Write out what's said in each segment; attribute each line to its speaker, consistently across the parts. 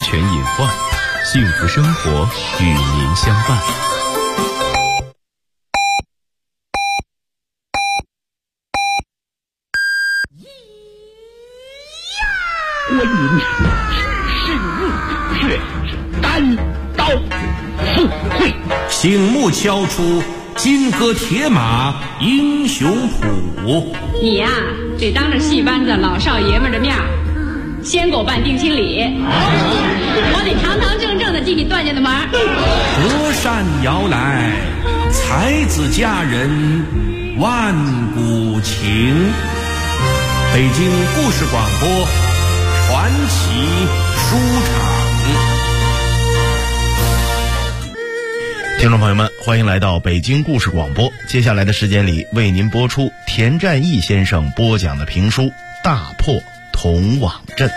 Speaker 1: 全隐患，幸福生活与您相伴。
Speaker 2: 观音是日却是单刀赴会，
Speaker 3: 醒目敲出金戈铁马英雄谱。
Speaker 4: 你呀，得当着戏班子老少爷们的面先给我办定亲礼，我得堂堂正正的进你段家的门。
Speaker 3: 隔山遥来，才子佳人万古情。北京故事广播传奇书场。
Speaker 5: 听众朋友们，欢迎来到北京故事广播。接下来的时间里，为您播出田占义先生播讲的评书《大破铜网阵》。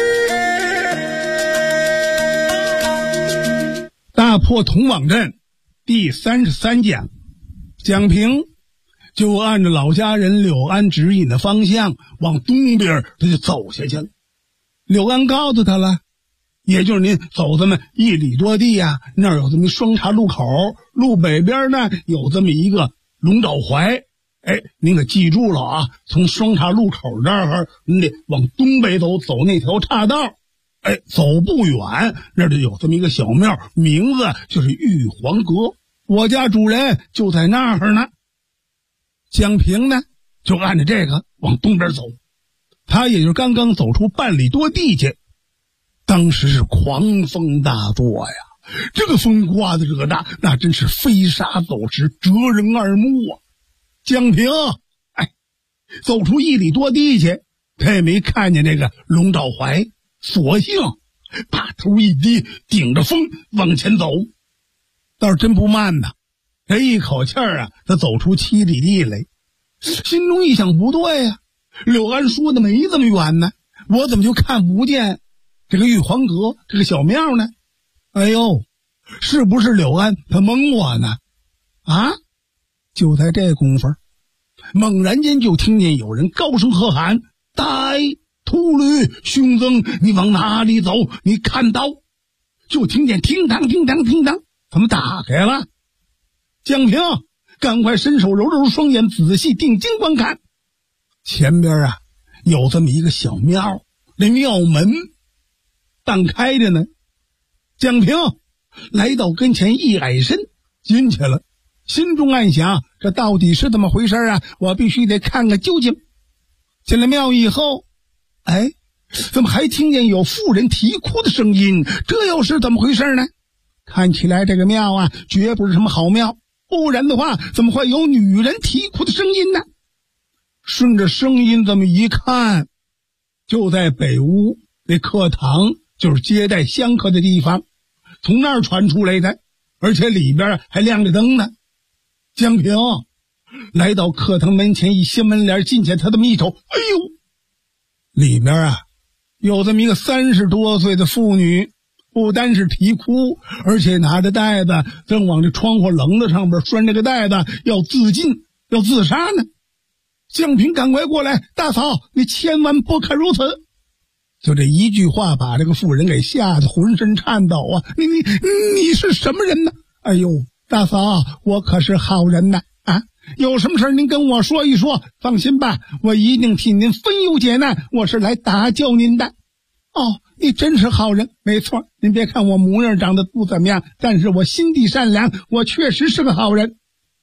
Speaker 6: 大破铜网阵第33讲，蒋平就按照老家人柳安指引的方向往东边他就走下去了。柳安告诉他了，也就是您走这么1里多地啊，那儿有这么一双岔路口，路北边呢有这么一个龙爪槐。您可记住了啊，从双岔路口这儿您得往东北走，走那条岔道。走不远那儿就有这么一个小庙，名字就是玉皇阁，我家主人就在那儿呢。蒋平呢就按着这个往东边走，他也就刚刚走出半里多地去，当时是狂风大作呀，这个风刮的这大，那真是飞沙走石，折人耳目啊。蒋平走出1里多地去，他也没看见这个龙爪槐，索性把头一低，顶着风往前走，倒是真不慢呐。这一口气啊，他走出7里地来，心中一想，不对呀，柳安说的没这么远呢，我怎么就看不见这个玉皇阁这个小庙呢？哎呦，是不是柳安他蒙我呢？啊！就在这功夫，猛然间就听见有人高声喝喊：“呆秃驴凶僧，你往哪里走？你看到！”就听见叮当叮当叮当，怎么打开了？蒋平赶快伸手揉揉双眼，仔细定睛观看，前边啊有这么一个小庙，那庙门半开着呢。蒋平来到跟前，一矮身进去了，心中暗想，这到底是怎么回事啊？我必须得看个究竟。进了庙以后，怎么还听见有妇人啼哭的声音？这又是怎么回事呢？看起来这个庙啊绝不是什么好庙，不然的话怎么会有女人啼哭的声音呢？顺着声音这么一看，就在北屋那客堂，就是接待香客的地方，从那儿传出来的，而且里边还亮着灯呢。蒋平来到客堂门前，一掀门帘进去，他这么一瞅，里边啊有这么一个30多岁的妇女，不单是啼哭，而且拿着袋子正往这窗户棱子上边拴这个袋子，要自尽要自杀呢。蒋平赶快过来，大嫂，你千万不可如此。就这一句话把这个妇人给吓得浑身颤抖啊！你是什么人呢？哎呦，大嫂，我可是好人呐！有什么事您跟我说一说，放心吧，我一定替您分忧解难，我是来打救您的。哦，你真是好人，没错，您别看我模样长得不怎么样，但是我心地善良，我确实是个好人。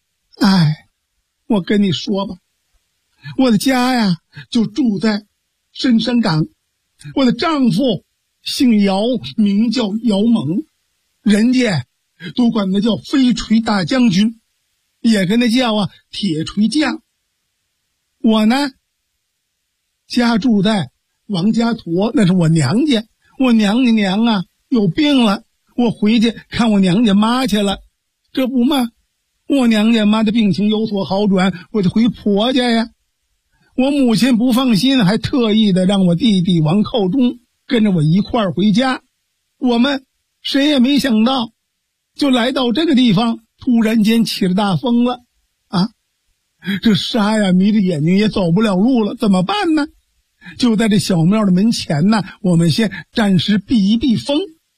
Speaker 6: 我跟你说吧，我的家呀就住在深山岗，我的丈夫姓姚，名叫姚猛，人家都管他叫飞锤大将军，也跟他叫铁锤匠。我呢家住在王家坨，那是我娘家，我娘家娘啊有病了，我回去看我娘家妈去了。这不嘛，我娘家妈的病情有所好转，我就回婆家呀。我母亲不放心，还特意的让我弟弟王寇忠跟着我一块儿回家。我们谁也没想到，就来到这个地方，突然间起了大风了这沙呀迷着眼睛也走不了路了，怎么办呢？就在这小庙的门前呢，我们先暂时避一避风，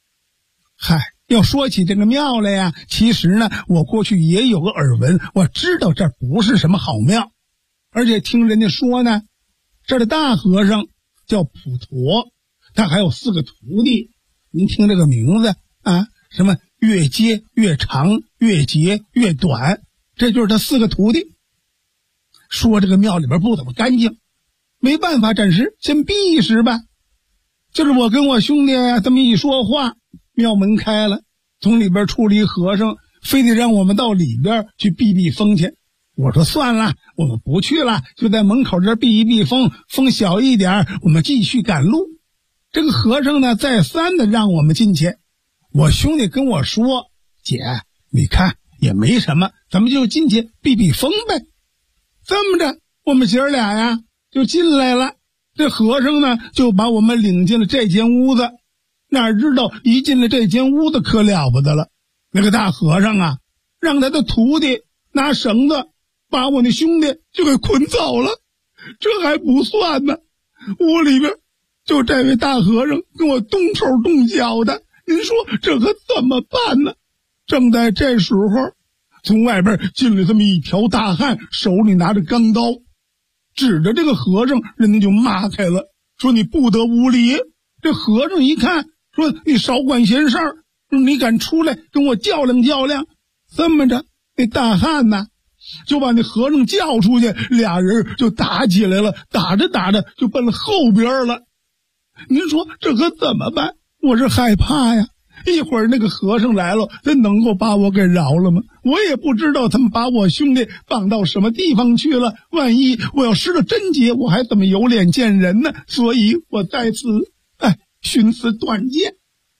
Speaker 6: 嗨，要说起这个庙来呀，其实呢，我过去也有个耳闻，我知道这不是什么好庙，而且听人家说呢，这儿的大和尚叫普陀，他还有4个徒弟。您听这个名字啊，什么越接越长，越结越短，这就是他4个徒弟。说这个庙里边不怎么干净，没办法，暂时先避一时吧。就是我跟我兄弟这么一说话，庙门开了，从里边出了一和尚，非得让我们到里边去避避风去。我说算了，我们不去了，就在门口这避一避风，风小一点，我们继续赶路。这个和尚呢，再三的让我们进去。我兄弟跟我说，姐，你看也没什么，咱们就进去避避风呗。这么着，我们姐儿俩呀就进来了。这和尚呢就把我们领进了这间屋子。哪知道一进了这间屋子可了不得了，那个大和尚啊，让他的徒弟拿绳子把我那兄弟就给捆走了。这还不算呢，屋里边就这位大和尚跟我动手动脚的，您说这可怎么办呢？正在这时候，从外边进来这么一条大汉，手里拿着钢刀，指着这个和尚，人家就骂开了，说你不得无礼。这和尚一看，说你少管闲事儿，你敢出来跟我较量较量。这么着，那大汉呢就把那和尚叫出去，俩人就打起来了，打着打着就奔了后边了。您说这可怎么办？我是害怕呀，一会儿那个和尚来了，他能够把我给饶了吗？我也不知道他们把我兄弟放到什么地方去了，万一我要失了贞洁，我还怎么有脸见人呢？所以我在此寻思断剑。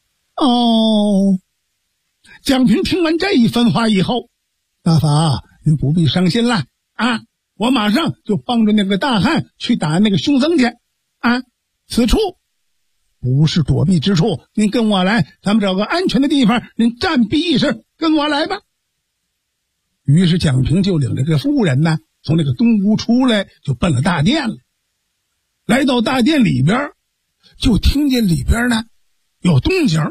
Speaker 6: 蒋平听完这一番话以后，大嫂您不必伤心了啊，我马上就帮着那个大汉去打那个凶僧去啊，此处不是躲避之处，您跟我来，咱们找个安全的地方，您暂避一时，跟我来吧。于是蒋平就领着这妇人呢，从那个东屋出来，就奔了大殿了。来到大殿里边，就听见里边呢有动静，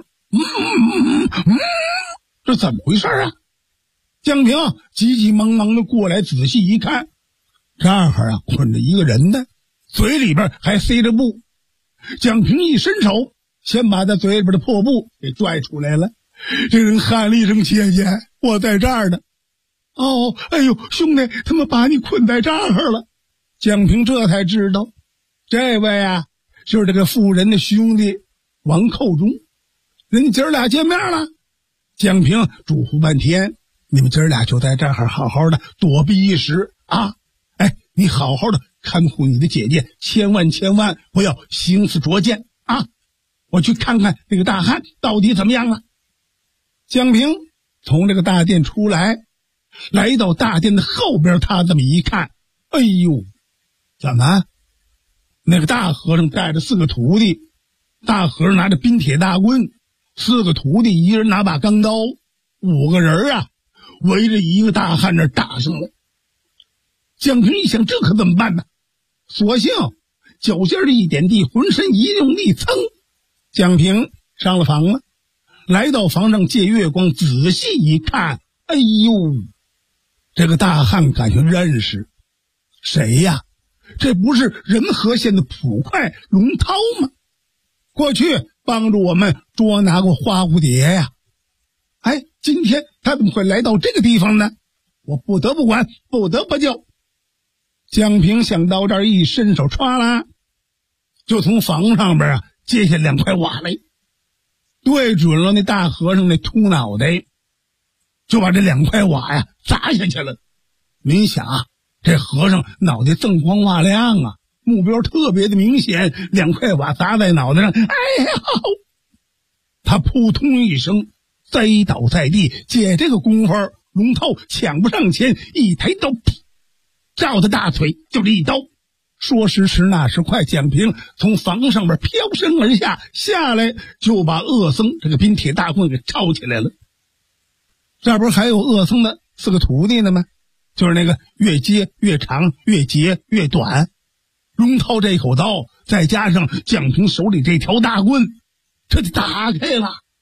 Speaker 6: 这怎么回事啊？蒋平急急忙忙的过来，仔细一看，这儿捆着一个人呢，嘴里边还塞着布。蒋平一伸手，先把他嘴里边的破布给拽出来了。这人喊了一声姐姐，我在这儿呢。哎呦，兄弟，他们把你捆在这儿了。蒋平这才知道，这位啊就是这个妇人的兄弟王寇忠。人家姐儿俩见面了，蒋平嘱咐半天，你们姐儿俩就在这儿好好的躲避一时啊！你好好的看护你的姐姐，千万不要行刺着剑啊！我去看看这个大汉到底怎么样了。蒋平从这个大殿出来，来到大殿的后边，他这么一看，哎呦，怎么那个大和尚带着4个徒弟，大和尚拿着冰铁大棍，4个徒弟一人拿把钢刀，5个人啊围着一个大汉那打上了。蒋平一想，这可怎么办呢？索性脚尖一点地，浑身一用力，噌，蒋平上了房了。来到房上，借月光仔细一看，哎呦，这个大汉感觉认识，谁呀？这不是仁和县的捕快龙涛吗？过去帮助我们捉拿过花蝴蝶呀。今天他怎么会来到这个地方呢？我不得不管，不得不救。蒋平想到这儿，一伸手，歘啦，就从房上边接下2块瓦来，对准了那大和尚那秃脑袋，就把这2块瓦砸下去了。您想啊，这和尚脑袋锃光瓦亮啊，目标特别的明显，2块瓦砸在脑袋上，哎呀，他扑通一声栽倒在地。借这个功夫，龙涛抢不上前，一抬刀，照他大腿就是一刀。说时迟，那时快，蒋平从房上边飘身而下，下来就把恶僧这个冰铁大棍给抄起来了。这不是还有恶僧的4个徒弟呢吗？就是那个越接越长，越结越短。龙涛这口刀，再加上蒋平手里这条大棍，这就打开了。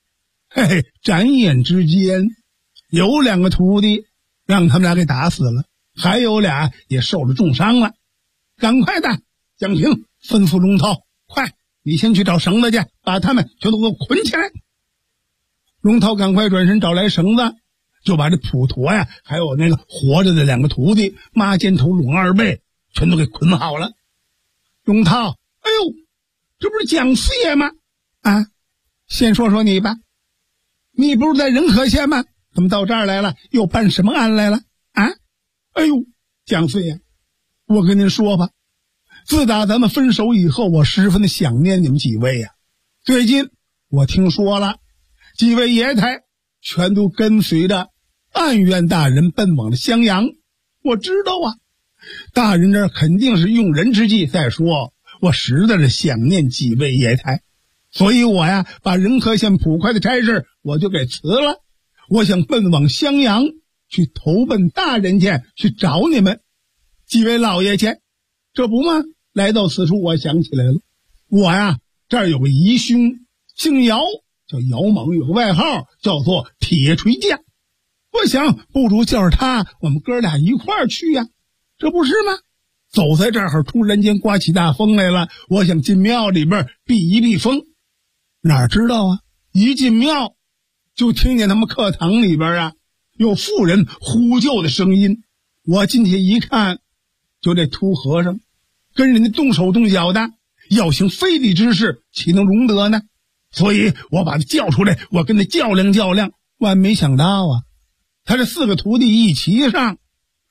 Speaker 6: 转眼之间有2个徒弟让他们俩给打死了，还有俩也受了重伤了。赶快的，蒋平吩咐龙涛，快，你先去找绳子去，把他们全都给我捆起来。龙涛赶快转身找来绳子，就把这普陀呀，还有那个活着的2个徒弟马肩头、龙二背全都给捆好了。龙涛，哎呦，这不是蒋四爷吗？啊，先说说你吧，你不是在仁和县吗？怎么到这儿来了？又办什么案来了？啊？哎呦，蒋四爷，我跟您说吧，自打咱们分手以后，我十分的想念你们几位呀。最近我听说了，几位爷台全都跟随着案院大人奔往了襄阳。我知道啊，大人这肯定是用人之计。再说我实在是想念几位爷台，所以我呀把仁和县捕快的差事我就给辞了，我想奔往襄阳去投奔大人去，去找你们几位老爷去。这不吗？来到此处，我想起来了，我呀这儿有个姨兄，姓姚，叫姚猛，有个外号叫做铁锤匠。我想不如叫着他，我们哥俩一块儿去呀，这不是吗？走在这儿，突然间刮起大风来了，我想进庙里边避一避风。哪知道啊，一进庙就听见他们课堂里边啊有妇人呼救的声音。我进去一看，就这秃和尚跟人家动手动脚的，要行非礼之事，岂能容得呢？所以我把他叫出来，我跟他较量较量。万没想到啊，他这4个徒弟一齐上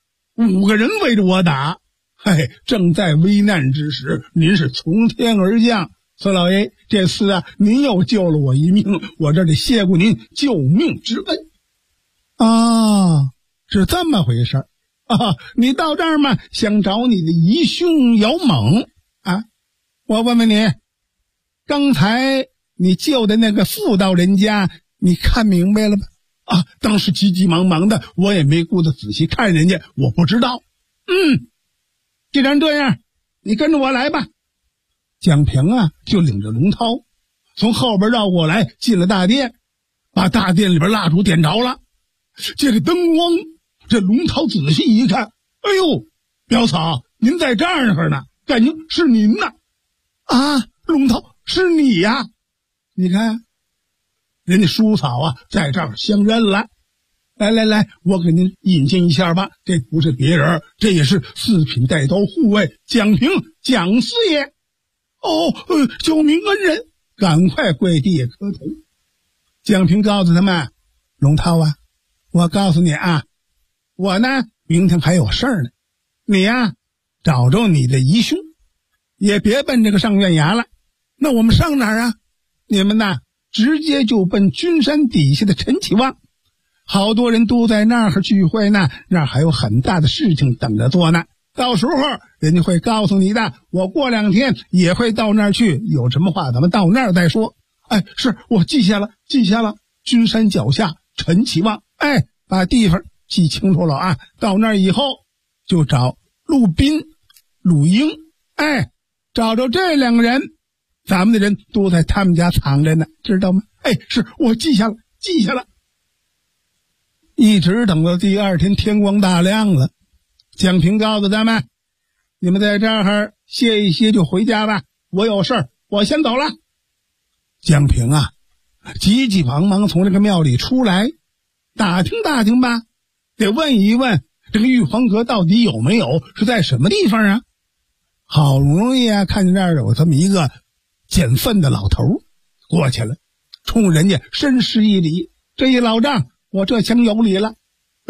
Speaker 6: ，5个人围着我打。正在危难之时，您是从天而降，孙老爷，这次啊您又救了我一命，我这得谢过您救命之恩。啊，是这么回事啊！你到这儿嘛，想找你的姨兄姚猛啊？我问问你，刚才你救的那个妇道人家，你看明白了吗？啊，当时急急忙忙的，我也没顾得仔细看人家，我不知道。既然这样，你跟着我来吧。蒋平啊，就领着龙涛从后边绕过来，进了大殿，把大殿里边蜡烛点着了。这个灯光，这龙涛仔细一看，哎呦，表嫂，您在这儿呢，感情是您呢。啊，龙涛，是你呀？你看，人家叔嫂啊，在这儿相认了。来，我给您引荐一下吧，这不是别人，这也是4品带刀护卫蒋平，蒋四爷。救命恩人，赶快跪地磕头。蒋平告诉他们，龙涛啊，我告诉你啊，我呢明天还有事儿呢，你呀找着你的姨兄，也别奔这个上院衙了。那我们上哪儿啊？你们呢直接就奔君山底下的陈启旺，好多人都在那儿聚会呢，那儿还有很大的事情等着做呢。到时候人家会告诉你的，我过2天也会到那儿去，有什么话咱们到那儿再说。是，我记下了。君山脚下陈启旺，把地方记清楚了啊。到那儿以后就找陆斌、陆英，找着这2个人，咱们的人都在他们家藏着呢，知道吗？是，我记下了。一直等到第2天天光大亮了，蒋平告诉咱们，你们在这儿歇一歇就回家吧，我有事儿，我先走了。蒋平啊急急忙忙从这个庙里出来，打听打听吧，得问一问这个玉皇阁到底有没有，是在什么地方啊。好不容易啊看见这儿有这么一个捡粪的老头过去了，冲人家深施一礼，这一老丈，我这厢有礼了。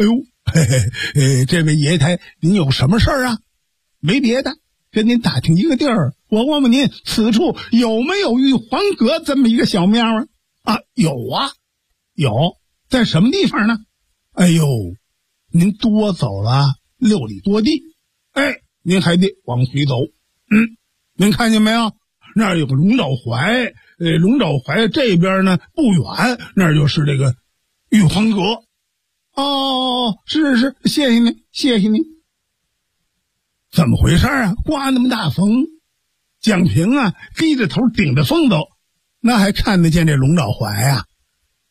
Speaker 6: 这位爷台，您有什么事儿啊？没别的，跟您打听一个地儿，我问问您，此处有没有玉皇阁这么一个小庙啊？有，在什么地方呢？您多走了6里多地，您还得往回走。您看见没有？那儿有个龙爪槐，龙爪槐这边呢不远，那儿就是这个玉皇阁。是，谢谢您。怎么回事啊？刮那么大风，蒋平啊低着头顶着风走，那还看得见这龙爪槐啊？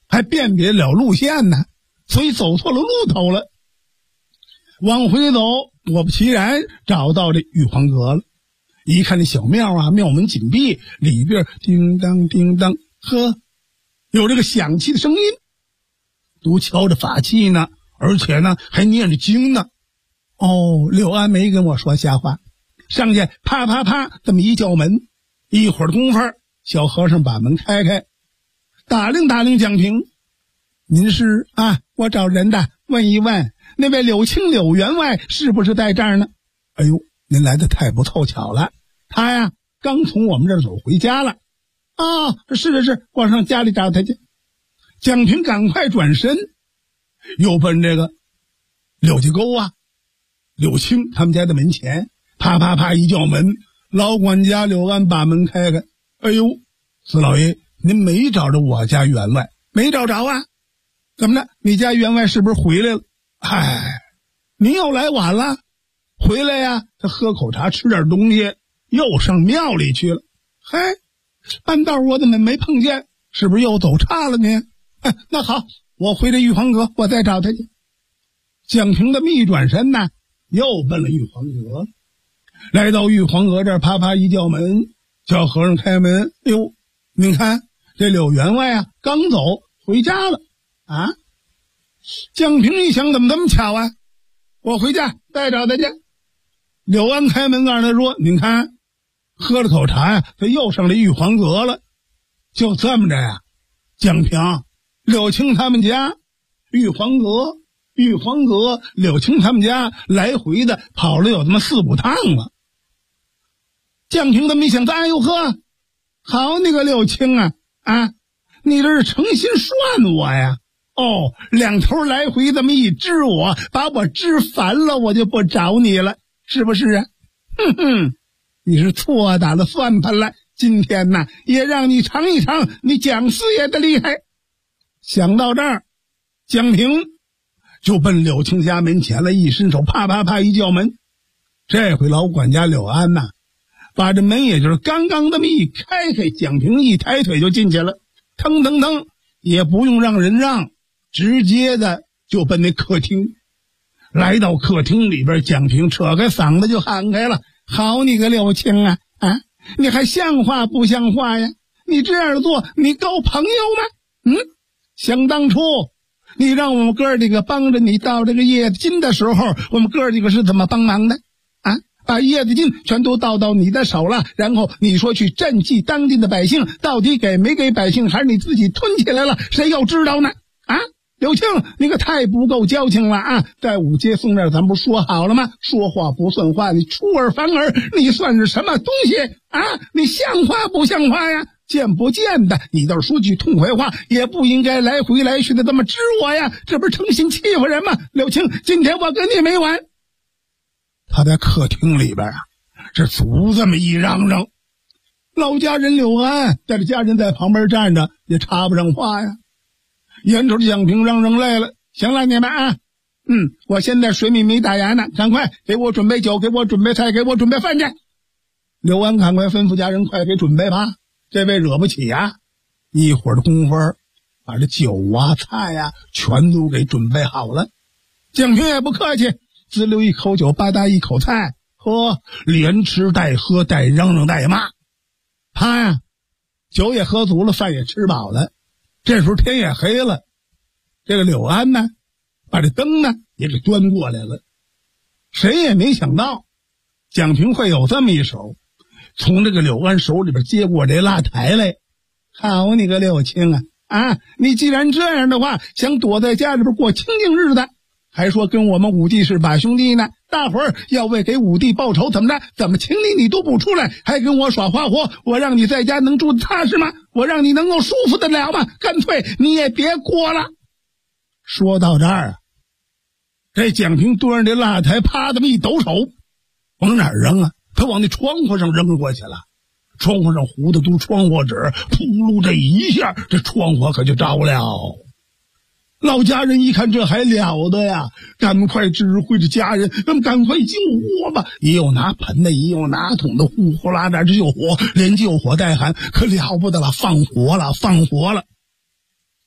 Speaker 6: 还辨别了路线呢，所以走错了路头了。往回走，果不其然找到这玉皇阁了。一看这小庙啊，庙门紧闭，里边叮当叮当，呵，有这个响器的声音，都敲着法器呢，而且呢还念着经呢。哦，柳安没跟我说瞎话，上去啪啪啪这么一叫门，一会儿功夫，小和尚把门开开，打量打量蒋平，您是啊？我找人的，问一问那位柳青柳员外是不是在这儿呢？哎呦，您来的太不凑巧了，他呀刚从我们这儿走回家了。啊，是，我上家里找他去。蒋平赶快转身，又奔这个柳家沟啊，柳青他们家的门前，啪啪啪一叫门，老管家柳安把门开开。哎呦，四老爷，您没找着我家员外？没找着啊？怎么了？你家员外是不是回来了？哎，您又来晚了。回来呀，他喝口茶，吃点东西，又上庙里去了。嗨，半道我怎么没碰见？是不是又走岔了呢？哎，那好，我回这玉皇阁，我再找他去。蒋平这么一转身呢，又奔了玉皇阁。来到玉皇阁这儿，啪啪一叫门，叫和尚开门。哎呦，您看这柳员外啊，刚走回家了啊。蒋平一想，怎么这么巧啊？我回家再找他去。柳安开门告诉他说，您看喝了口茶呀，他又上了玉皇阁了。就这么着呀，蒋平、柳青他们家、玉皇阁、柳青他们家来回的跑了有这么4-5趟了。蒋平这么一想，哎呦呵，好你个柳青啊，你这是诚心涮我呀？哦，两头来回这么一支我，把我支烦了，我就不找你了，是不是啊？哼哼，你是错打了算盘了。今天呢，也让你尝一尝你蒋四爷的厉害。想到这儿，蒋平就奔柳青家门前了，一伸手，啪啪啪一叫门。这回老管家柳安呐，把这门也就是刚刚这么一开开，蒋平一抬腿就进去了，腾腾腾，也不用让人让，直接的就奔那客厅。来到客厅里边，蒋平扯开嗓子就喊开了：好你个柳青啊，你还像话不像话呀？你这样做，你够朋友吗？想当初你让我们哥几个帮着你倒这个叶子金的时候，我们哥几个是怎么帮忙的啊？把叶子金全都倒到你的手了，然后你说去赈济当地的百姓，到底给没给百姓，还是你自己吞起来了？谁又知道呢？柳青，你可太不够交情了啊！在五街送这儿，咱不说好了吗？说话不算话，你出尔反尔，你算是什么东西啊？你像话不像话呀？见不见的，你倒是说句痛快话，也不应该来回来去的这么支我呀！这不是诚心欺负人吗？柳青，今天我跟你没完！他在客厅里边啊，这足这么一嚷嚷，老家人柳安带着家人在旁边站着，也插不上话呀。眼瞅着蒋平嚷嚷累了，行了你们啊，我现在水米没打牙呢，赶快给我准备酒，给我准备菜，给我准备饭去。刘安赶快吩咐家人快给准备吧，这位惹不起呀。一会儿的功夫，把这酒啊菜啊全都给准备好了。蒋平也不客气，滋溜一口酒，吧嗒一口菜，喝，连吃带喝带嚷嚷带骂。他呀酒也喝足了，饭也吃饱了，这时候天也黑了。这个柳安呢，把这灯呢也给端过来了。谁也没想到蒋平会有这么一手，从这个柳安手里边接过这蜡台来。好你个柳青啊，你既然这样的话，想躲在家里边过清静日子，还说跟我们五弟是把兄弟呢，大伙儿要为给五弟报仇，怎么着？怎么请你都不出来，还跟我耍花活？我让你在家能住得踏实吗？我让你能够舒服得了吗？干脆你也别过了。说到这儿啊，这蒋平端着这蜡台，啪这么一抖手，往哪儿扔啊？他往那窗户上扔过去了。窗户上糊的都窗户纸，扑噜这一下，这窗户可就着了。老家人一看这还了得呀，赶快指挥着家人，赶快救火吧！也有拿盆的，也有拿桶的，呼呼啦啦这救火，连救火带喊，可了不得了，放火了，放火了！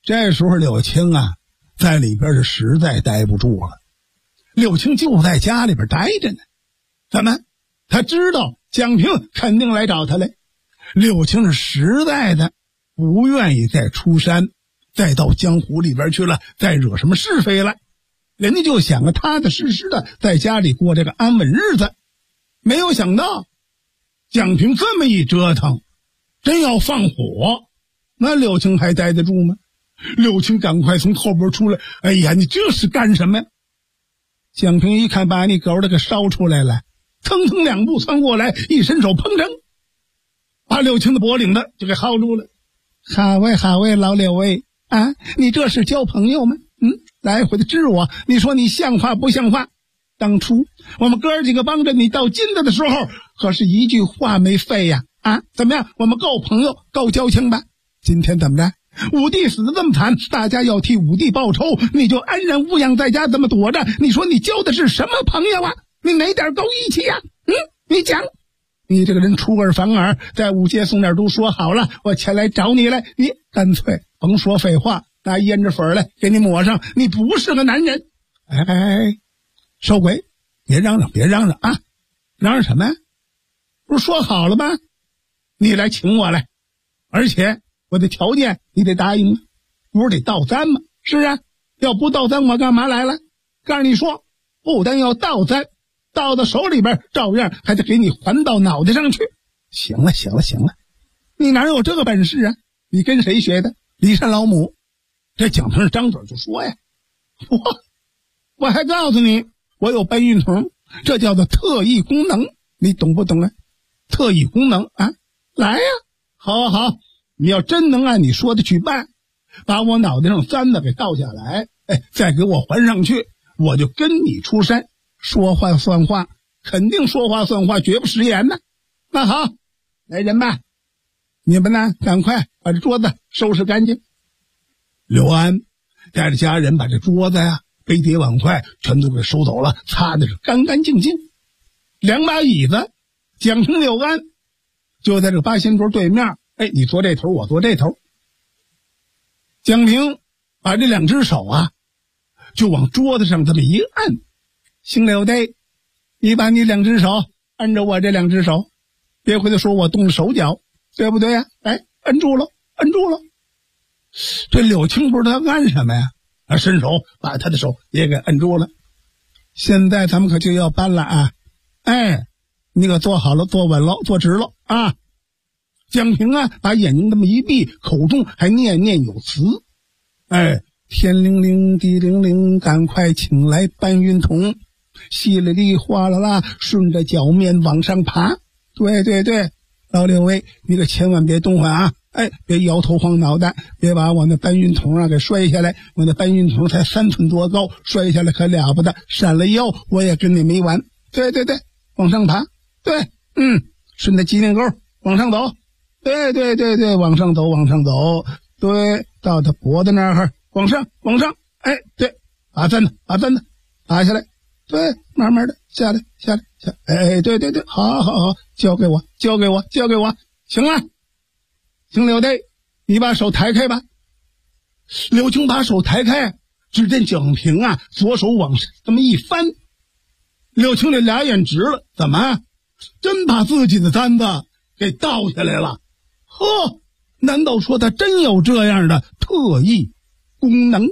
Speaker 6: 这时候柳青啊，在里边是实在待不住了。柳青就在家里边待着呢，怎么？他知道蒋平肯定来找他来。柳青是实在的不愿意再出山，再到江湖里边去了，再惹什么是非了。人家就想个踏踏实实的在家里过这个安稳日子。没有想到蒋平这么一折腾，真要放火，那柳青还待得住吗？柳青赶快从后边出来，哎呀，你这是干什么呀？蒋平一看把你狗的给烧出来了，蹭蹭两步窜过来，一伸手砰腾，把柳青的脖领子就给薅住了。好喂老柳喂啊，你这是交朋友吗？来回的治我，你说你像话不像话？当初我们哥几个帮着你到金子的时候，可是一句话没废呀！啊，怎么样？我们够朋友，够交情吧？今天怎么着？武帝死得这么惨，大家要替武帝报仇，你就安然无恙在家这么躲着，你说你交的是什么朋友啊？你哪点够义气呀？你讲，你这个人出尔反尔，在五街送点都说好了，我前来找你来，你干脆甭说废话，拿胭脂粉来给你抹上，你不是个男人。哎，收回，别嚷嚷啊！嚷嚷什么呀？不是说好了吗？你来请我来，而且我的条件你得答应，不是得倒簪吗？是啊，要不倒簪我干嘛来了？告诉你说，不但要倒簪，倒到手里边，照样还得给你还到脑袋上去。行了，你哪有这个本事啊？你跟谁学的？骊山老母。这蒋平张嘴就说呀，我还告诉你，我有搬运筒，这叫做特异功能，你懂不懂啊？特异功能啊，来呀，好，你要真能按你说的去办，把我脑袋上簪子给倒下来，再给我还上去，我就跟你出山。说话算话，肯定说话算话，绝不食言呢。那好，来人吧，你们呢赶快把这桌子收拾干净。刘安带着家人把这桌子呀、杯碟碗筷全都给收走了，擦的是干干净净。两把椅子，蒋平、刘安就在这个八仙桌对面，你坐这头，我坐这头。蒋平把这两只手啊就往桌子上这么一按，姓刘的，你把你两只手按着我这两只手，别回头说我动了手脚，对不对呀？摁住了。这柳青不知道干什么呀，伸手把他的手也给摁住了。现在咱们可就要搬了啊！你可坐好了，坐稳了，坐直了啊！蒋平啊，把眼睛这么一闭，口中还念念有词。天灵灵地灵灵，赶快请来搬运桶，稀里里哗啦啦，顺着脚面往上爬。对，老刘威，你可千万别动唤啊！别摇头晃脑袋，别把我那搬运桶啊给摔下来。我那搬运桶才3寸多高，摔下来可了不得，闪了腰我也跟你没完。对，往上爬。对，顺着机灵沟往上走。对，往上走。对，到他脖子那儿往上。对，把簪子拔下来。对，慢慢的下来。对，好，交给我。行了。行，刘队，你把手抬开吧。柳青把手抬开，只见蒋平啊，左手往上这么一翻，柳青这俩眼直了，怎么真把自己的簪子给倒下来了？难道说他真有这样的特异功能？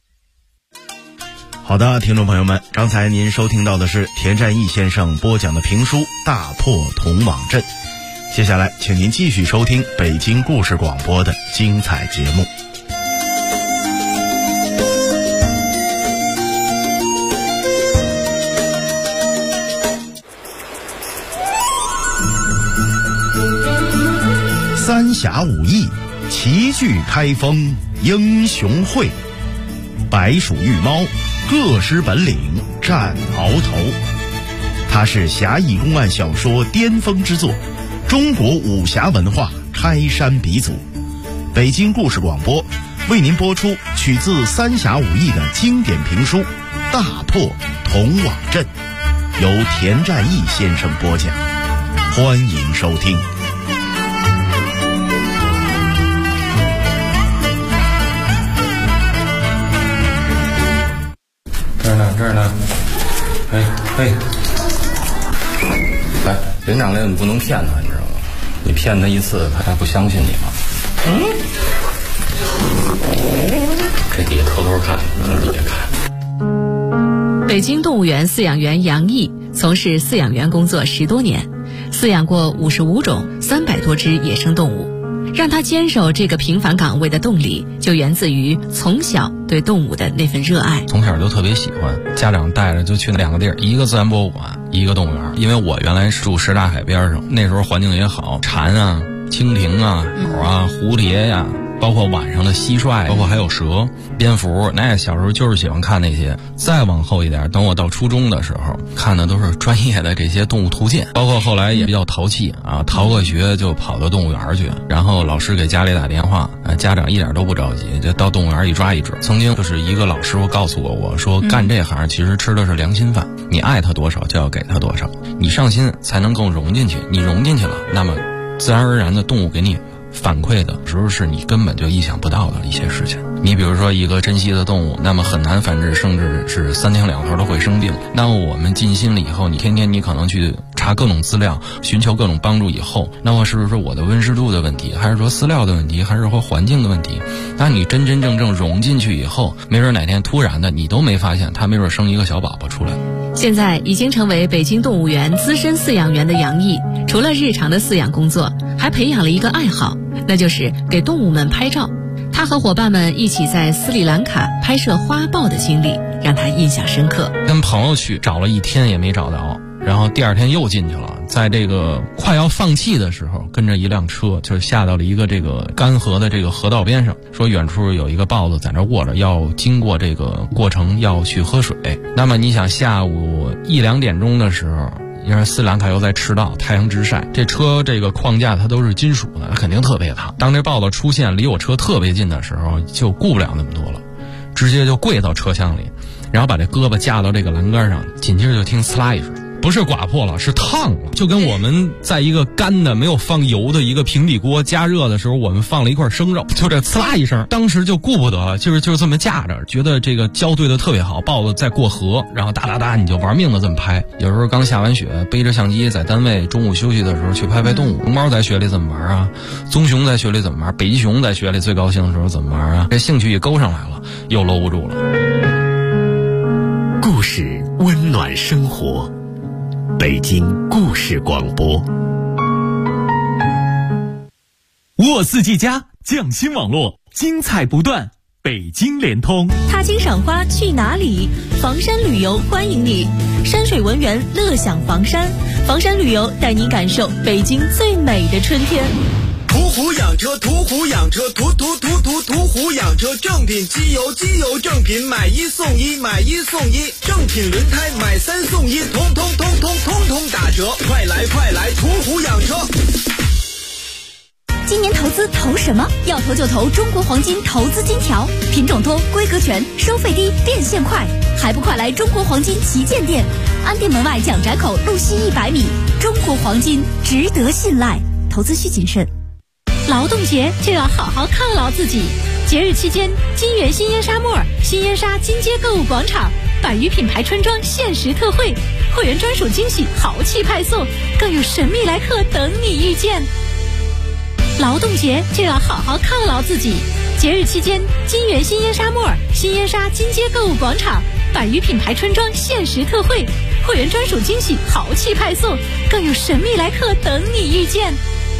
Speaker 5: 好的，听众朋友们，刚才您收听到的是田占义先生播讲的评书《大破铜网阵》。接下来请您继续收听北京故事广播的精彩节目。三峡武艺，齐聚开封英雄会，白鼠玉猫，各施本领战鳌头。它是侠义公案小说巅峰之作，中国武侠文化开山鼻祖。北京故事广播为您播出取自三峡武艺的经典评书《大破铜网阵》，由田占义先生播讲，欢迎收听。
Speaker 7: 嘿，来，连长来，你不能骗他，你知道吗？你骗他一次，他还不相信你吗？这底下偷偷看，底下看。
Speaker 8: 北京动物园饲养员杨毅从事饲养员工作10多年，饲养过55种300多只野生动物。让他坚守这个平凡岗位的动力，就源自于从小对动物的那份热爱。
Speaker 9: 从小就特别喜欢，家长带着就去2个地儿，一个自然博物馆，一个动物园。因为我原来住什刹海边上，那时候环境也好，蝉啊、蜻蜓啊、鸟啊、蝴蝶呀、包括晚上的蟋蟀，包括还有蛇、蝙蝠，那小时候就是喜欢看那些。再往后一点，等我到初中的时候，看的都是专业的这些动物图鉴，包括后来也比较淘气啊，逃个学就跑到动物园去，然后老师给家里打电话，家长一点都不着急，就到动物园一抓一只。曾经就是一个老师傅告诉我说，干这行其实吃的是良心饭，你爱他多少就要给他多少，你上心才能更融进去，你融进去了，那么自然而然的动物给你反馈的时候是你根本就意想不到的一些事情。你比如说一个珍稀的动物，那么很难繁殖，甚至是3天2头都会生病。那么我们尽心了以后，你天天你可能去查各种资料，寻求各种帮助以后，那么是不是我的温湿度的问题，还是说饲料的问题，还是说环境的问题？那你真真正正融进去以后，没准哪天突然的你都没发现，它没准生一个小宝宝出来。
Speaker 8: 现在已经成为北京动物园资深饲养员的杨毅，除了日常的饲养工作，还培养了一个爱好，那就是给动物们拍照。他和伙伴们一起在斯里兰卡拍摄花豹的经历让他印象深刻。
Speaker 9: 跟朋友去找了1天也没找到，然后第2天又进去了，在这个快要放弃的时候，跟着一辆车就下到了一个这个干河的这个河道边上，说远处有一个豹子在那卧着，要经过这个过程要去喝水。那么你想下午1、2点钟的时候，因为斯里兰卡又在赤道，太阳直晒，这车这个框架它都是金属的，肯定特别烫。当这豹子出现离我车特别近的时候，就顾不了那么多了，直接就跪到车厢里，然后把这胳膊架到这个栏杆上，紧接着就听呲啦一声，不是刮破了，是烫了，就跟我们在一个干的没有放油的一个平底锅加热的时候，我们放了一块生肉，就这呲啦一声，当时就顾不得了，就是这么架着，觉得这个胶对的特别好，豹子在过河，然后哒哒哒你就玩命的这么拍。有时候刚下完雪，背着相机在单位中午休息的时候去拍拍动物。龙猫在雪里怎么玩啊？棕熊在雪里怎么玩？北极熊在雪里最高兴的时候怎么玩啊？这兴趣也勾上来了，又搂不住了。
Speaker 1: 故事温暖生活，北京故事广播。沃四 G 加匠心网络，精彩不断，北京联通。
Speaker 10: 踏青赏花去哪里？房山旅游欢迎你，山水文园乐享房山。房山旅游带你感受北京最美的春天。
Speaker 11: 途虎养车，途虎养车，途虎养车，正品机油，机油正品，买1送1，买1送1，正品轮胎买3送1，通通打折，快来途虎养车。
Speaker 10: 今年投资投什么？要投就投中国黄金投资金条，品种多，规格全，收费低，变现快，还不快来中国黄金旗舰店，安定门外蒋宅口路西100米，中国黄金值得信赖，投资需谨慎。劳动节就要好好犒劳自己，节日期间，金源新烟纱沫、新烟纱金街购物广场100余品牌春装限时特惠，会员专属惊喜豪气派送，更有神秘来客等你遇见。劳动节就要好好犒劳自己，节日期间，金源新烟纱沫、新烟纱金街购物广场100余品牌春装限时特惠，会员专属惊喜豪气派送，更有神秘来客等你遇见。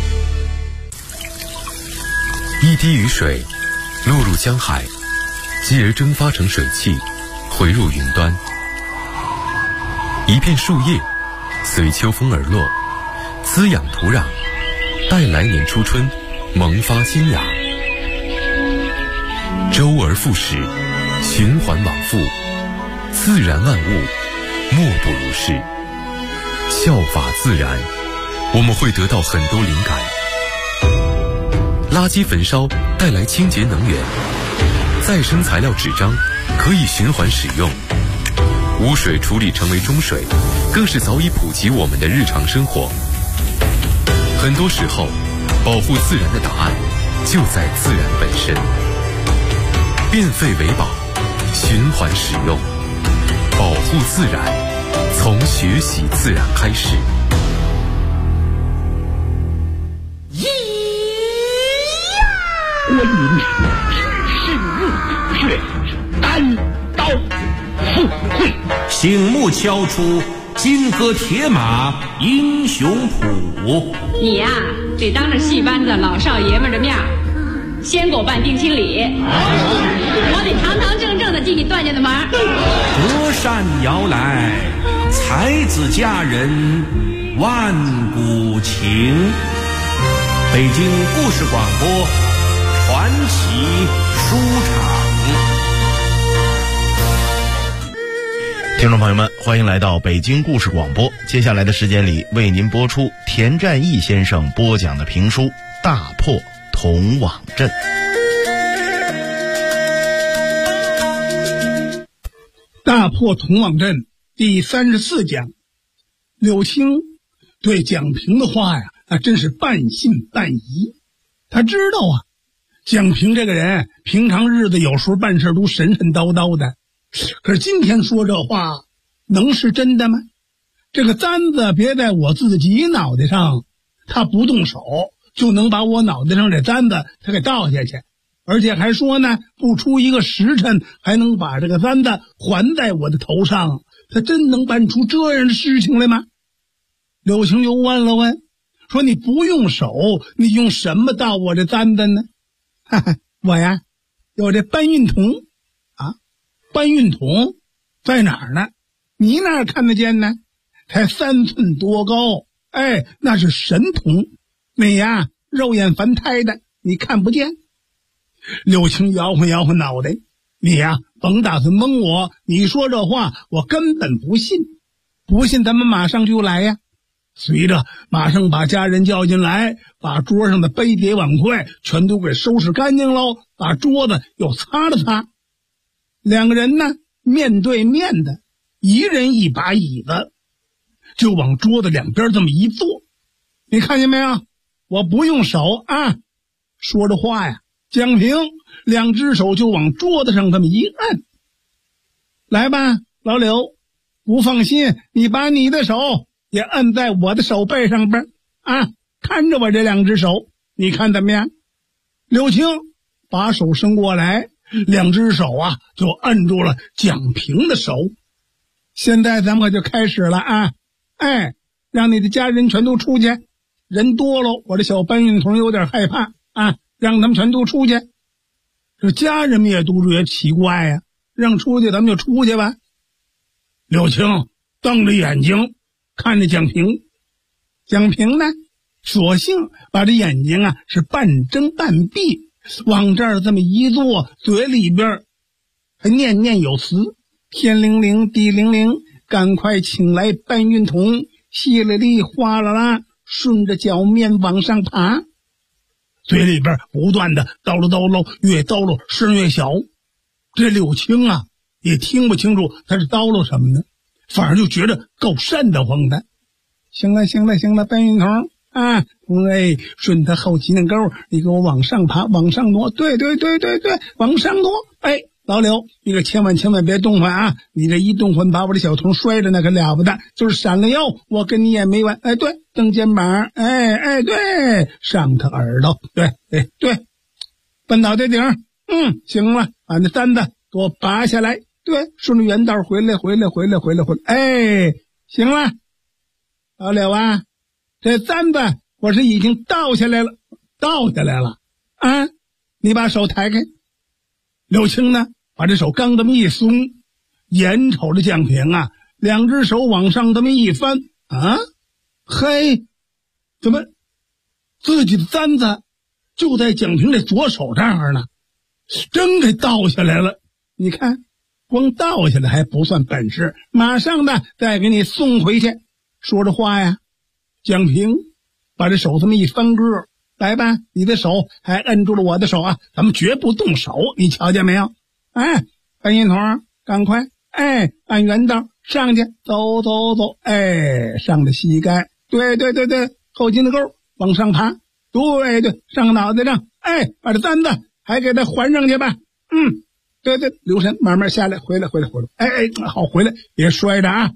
Speaker 12: 一滴雨水落入江海，继而蒸发成水汽，回入云端。一片树叶随秋风而落，滋养土壤，待来年初春萌发新芽。周而复始，循环往复，自然万物莫不如是。效法自然，我们会得到很多灵感。垃圾焚烧带来清洁能源，再生材料纸张可以循环使用，污水处理成为中水，更是早已普及我们的日常生活。很多时候，保护自然的答案就在自然本身。变废为宝，循环使用，保护自然， 从学习自然开始。
Speaker 2: 观音知是日月单刀赴会，
Speaker 3: 醒目敲出金戈铁马英雄谱。
Speaker 4: 你呀，得当着戏班子老少爷们的面先给我办定亲礼，我得堂堂正正的进你段家的门。
Speaker 3: 隔山遥来，才子佳人万古情。北京故事广播传奇书场。
Speaker 5: 听众朋友们，欢迎来到北京故事广播。接下来的时间里，为您播出田占义先生播讲的评书《大破铜网阵》。
Speaker 6: 大破铜网阵第34讲，柳青对蒋平的话呀，真是半信半疑。他知道啊，蒋平这个人平常日子有时候办事都神神叨叨的，可是今天说这话能是真的吗？这个簪子别在我自己脑袋上，他不动手就能把我脑袋上这簪子他给倒下去，而且还说呢，不出一个时辰还能把这个簪子还在我的头上，他真能办出这样的事情来吗？柳青又问了问，说你不用手，你用什么倒我这簪子呢？哈哈，我呀有这搬运桶啊，搬运桶在哪儿呢？你哪儿看得见呢？才3寸多高，哎，那是神桶，你呀肉眼凡胎的你看不见。柳青摇晃摇晃脑袋，你呀甭打算蒙我，你说这话我根本不信，不信咱们马上就来呀。随着马上把家人叫进来，把桌上的杯碟碗筷全都给收拾干净喽，把桌子又擦了擦。两个人呢面对面的，一人一把椅子，就往桌子两边这么一坐。你看见没有？我不用手啊。说着话呀，蒋平两只手就往桌子上这么一按。来吧，老柳，不放心你把你的手也按在我的手背上边啊，看着我这两只手，你看怎么样？柳青把手伸过来，两只手啊就按住了蒋平的手。现在咱们可就开始了啊！哎，让你的家人全都出去，人多了，我这小搬运桶有点害怕啊，让他们全都出去。这家人们也都觉得奇怪呀，让出去咱们就出去吧。柳青瞪着眼睛看着蒋平，蒋平呢索性把这眼睛啊是半睁半闭，往这儿这么一坐，嘴里边还念念有词，天灵灵地灵灵，赶快请来搬运桶，稀里里哗啦啦，顺着脚面往上爬，嘴里边不断的叨噜叨噜，越叨噜声越小。这柳青啊也听不清楚他是叨噜什么呢，反而就觉得够瘆得慌的。行了行了行了，搬运桶啊，哎，顺他后脊梁沟，你给我往上爬，往上挪，对对对对对，往上挪。哎，老柳，你可千万别动换啊！你这一动换，把我的小童摔着那可了不得，就是闪了腰，我跟你也没完。哎，对，蹬肩膀，哎哎，对，上他耳朵，对，哎对，奔脑袋顶，行了，把那簪子给我拔下来，对，顺着原道回来，哎，行了，老柳啊，这簪子我是已经倒下来了啊！你把手抬开。柳青呢把这手刚这么一松，眼瞅着蒋平啊两只手往上这么一翻啊，嘿，怎么自己的簪子就在蒋平这左手这儿呢，真给倒下来了。你看光倒下来还不算本事，马上的再给你送回去。说着话呀，蒋平把这手这么一翻个，来吧，你的手还摁住了我的手啊，咱们绝不动手，你瞧见没有？哎，搬运桶赶快，哎，按原道上去，走，哎，上的膝盖，对，后颈的沟往上爬，对，上脑袋上，哎，把这簪子还给它还上去吧。对，留神慢慢下来，回来，哎，好，回来，别摔着啊。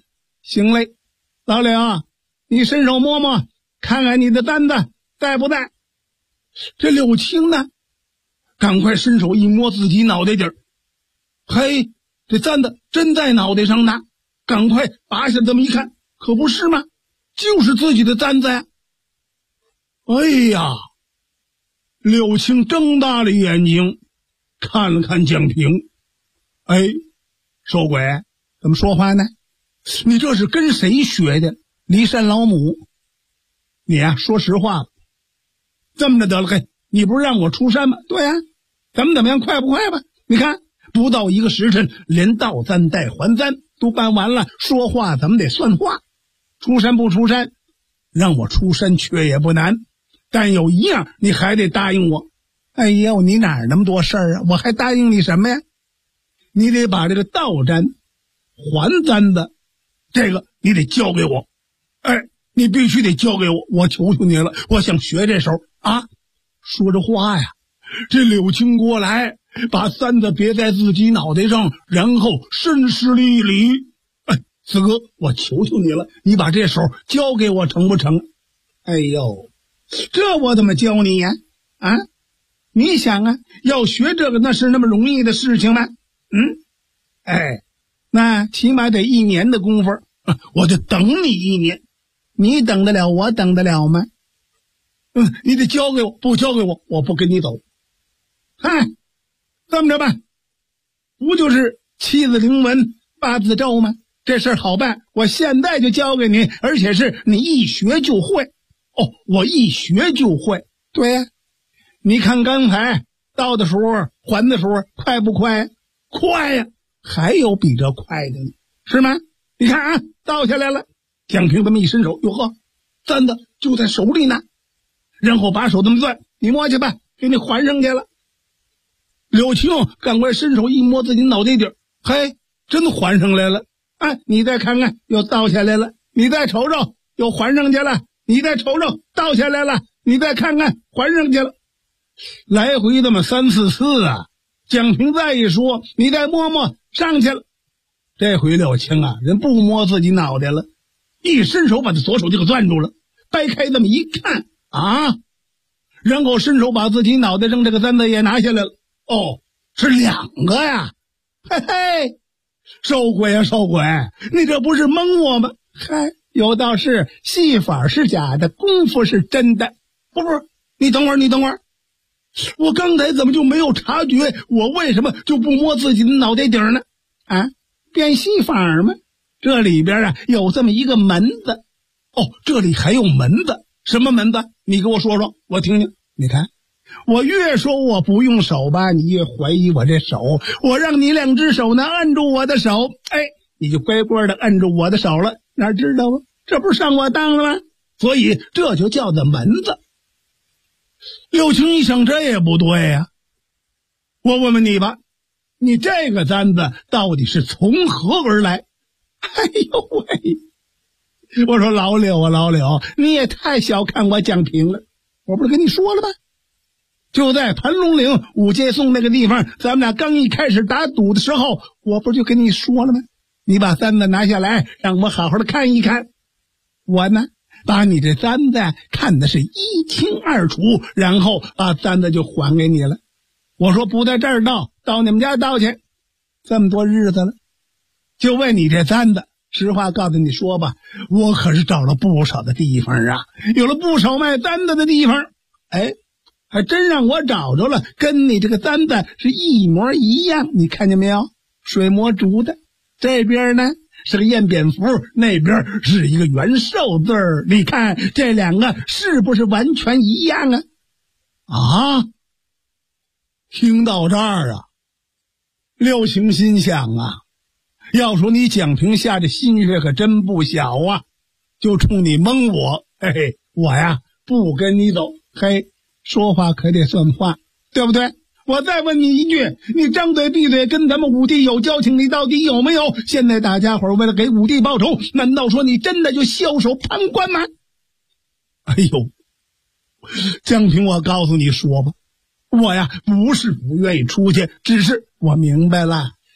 Speaker 6: 行嘞，老柳，你伸手摸摸，看看你的簪子在不在。这柳青呢，赶快伸手一摸自己脑袋底儿，嘿，这簪子真在脑袋上呢，赶快拔下这么一看，可不是吗？就是自己的簪子呀。哎呀，柳青睁大了眼睛看了看蒋平，哎，瘦鬼，怎么说话呢？你这是跟谁学的？骊山老母。你呀，说实话了。这么着得了，嘿，你不是让我出山吗？对呀，怎么样，快不快吧？你看，不到一个时辰，连到簪带还簪都办完了，说话咱们得算话。出山不出山，让我出山却也不难，但有一样你还得答应我。哎呦，你哪儿那么多事儿啊？我还答应你什么呀？你得把这个倒簪还簪子，这个你得交给我。哎，你必须得交给我，我求求你了，我想学这手啊！说着话呀，这柳青过来，把簪子别在自己脑袋上，然后深施了一礼。哎，四哥，我求求你了，你把这手交给我成不成？哎呦，这我怎么教你呀？啊，你想啊，要学这个那是那么容易的事情吗？哎，那起码得1年的功夫，我就等你1年，你等得了，我等得了吗？你得交给我，不交给我，我不跟你走。嗨，这么着吧，不就是7字灵文8字咒吗？这事儿好办，我现在就交给你，而且是你一学就会。哦，我一学就会。对呀，你看刚才到的时候还的时候快不快？快呀，还有比这快的呢，是吗？你看啊，倒下来了。蒋平这么一伸手，哟呵，簪子就在手里呢，然后把手这么攥，你摸去吧，给你还上去了。柳青赶快伸手一摸自己脑袋顶，嘿，真还上来了。哎，你再看看，又倒下来了。你再瞅瞅，又还上去了。你再瞅瞅，倒下来了。你再看看，还上去了。来回这么3、4次啊。蒋平再一说，你再摸摸，上去了。这回柳青啊，人不摸自己脑袋了，一伸手把他左手就给攥住了，掰开这么一看啊，然后伸手把自己脑袋上这个簪子也拿下来了。哦，是2个呀！嘿嘿，受鬼啊受鬼！你这不是蒙我吗？嗨，有道是戏法是假的，功夫是真的。不是，你等会儿，我刚才怎么就没有察觉？我为什么就不摸自己的脑袋顶呢？啊，变戏法吗？这里边啊有这么一个门子。哦，这里还有门子？什么门子？你给我说说，我听听。你看，我越说我不用手吧，你越怀疑我这手。我让你2只手呢按住我的手，哎，你就乖乖的按住我的手了。哪知道啊？这不是上我当了吗？所以这就叫做门子。柳青一想，这也不对呀。我问问你吧，你这个簪子到底是从何而来？哎呦喂！我说老柳啊老柳，你也太小看我蒋平了。我不是跟你说了吗？就在盘龙岭五街送那个地方，咱们俩刚一开始打赌的时候，我不就跟你说了吗？你把簪子拿下来，让我好好的看一看。我呢，把你这簪子看的是一清二楚，然后把簪子就还给你了。我说不在这儿倒，到你们家倒去。这么多日子了，就为你这簪子，实话告诉你说吧，我可是找了不少的地方啊，有了不少卖簪子的地方。哎，还真让我找着了，跟你这个簪子是一模一样。你看见没有？水磨竹的，这边呢是个燕蝙蝠，那边是一个元寿字儿。你看这2个是不是完全一样啊？啊！听到这儿啊，柳青心想啊，要说你蒋平下这心血可真不小啊，就冲你蒙我，嘿嘿，我呀不跟你走。嘿，说话可得算话，对不对？我再问你一句，你张嘴闭嘴跟咱们武帝有交情，你到底有没有？现在大家伙为了给武帝报仇，难道说你真的就袖手旁观吗？哎呦，江平，我告诉你说吧，我呀不是不愿意出去，只是我明白了，